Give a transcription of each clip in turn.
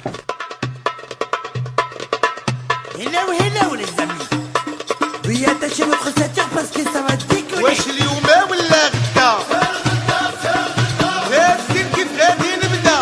Hello les amis. Viens attacher votre ceinture parce que ça va décoller. واش اليوم ولا غدا؟ غادي كيف غادي نبدا؟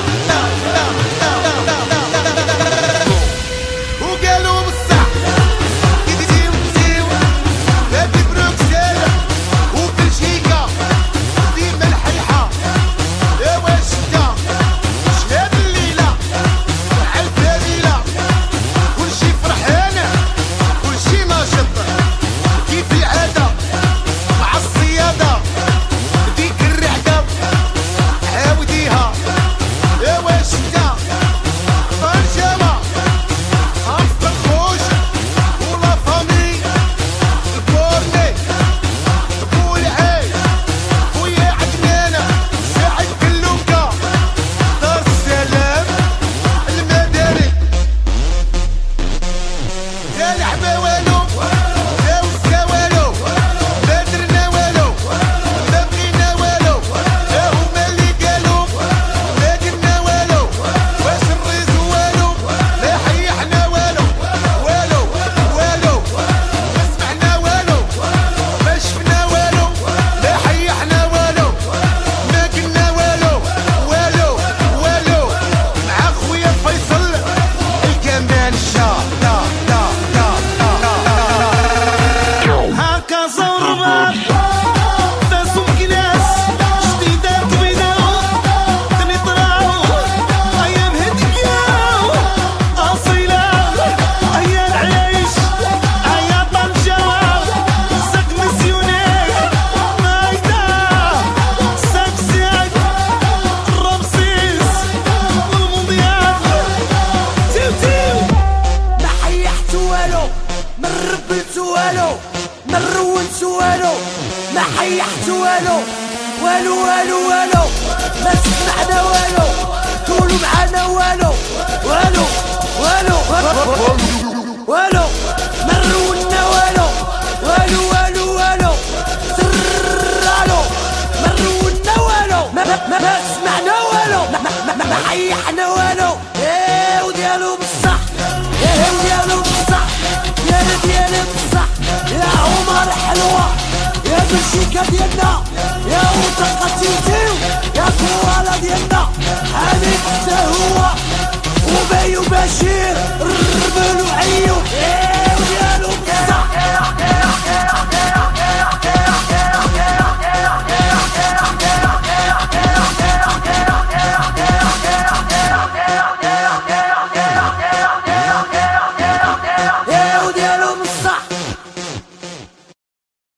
وقالوا بصح يديو هادي بروكسل وبلجيكا ديما الحيحة. يا واش دا شهاد الليلة مع الفريلة كلشي فرحان كلشي ناشط كيف العادة مع الصيادة ديك الرعدة عاوديها. يا واش دا فرجاوة خاص الخوش ولا فامي الكورني بولعي خويا عدنانة ساعد كلوكا دار السلام المداري. لا لعبة والو لا وسا والو ما درنا والو ما بغينا والو ها هما اللي قالوا ما درنا والو. واش الريزو والو لا حيحنا والو والو والو ما سمعنا والو ما شفنا والو لا حيحنا والو ما قلنا والو والو والو. مع خويا فيصل الكمان الشاه هاكا زربة داسو مكناس جديدة طويلة دني طلعو أيام هدياو أصيلة أيا العيش أيا طنجة ساك مسيونيك مايدة ساك زياد رمسيس والمونديال تيو ما حيحت والو ما ربيت والو ما رونت والو ما حيحت والو والو والو والو ما سمعنا والو قولوا معانا والو والو والو والو ما رونا والو والو والو والو سرالو ما رونا والو ما سمعنا والو ما حيحنا والو. ايه وديالو بصح ايه وديالو بصح ديالي بصح يا عمر حلوة يا بلجيكا ديالنا يا وطنقة تيتيو يا كوالا ديالنا هانيك حتى هو وبايو بشير الربل وعيو.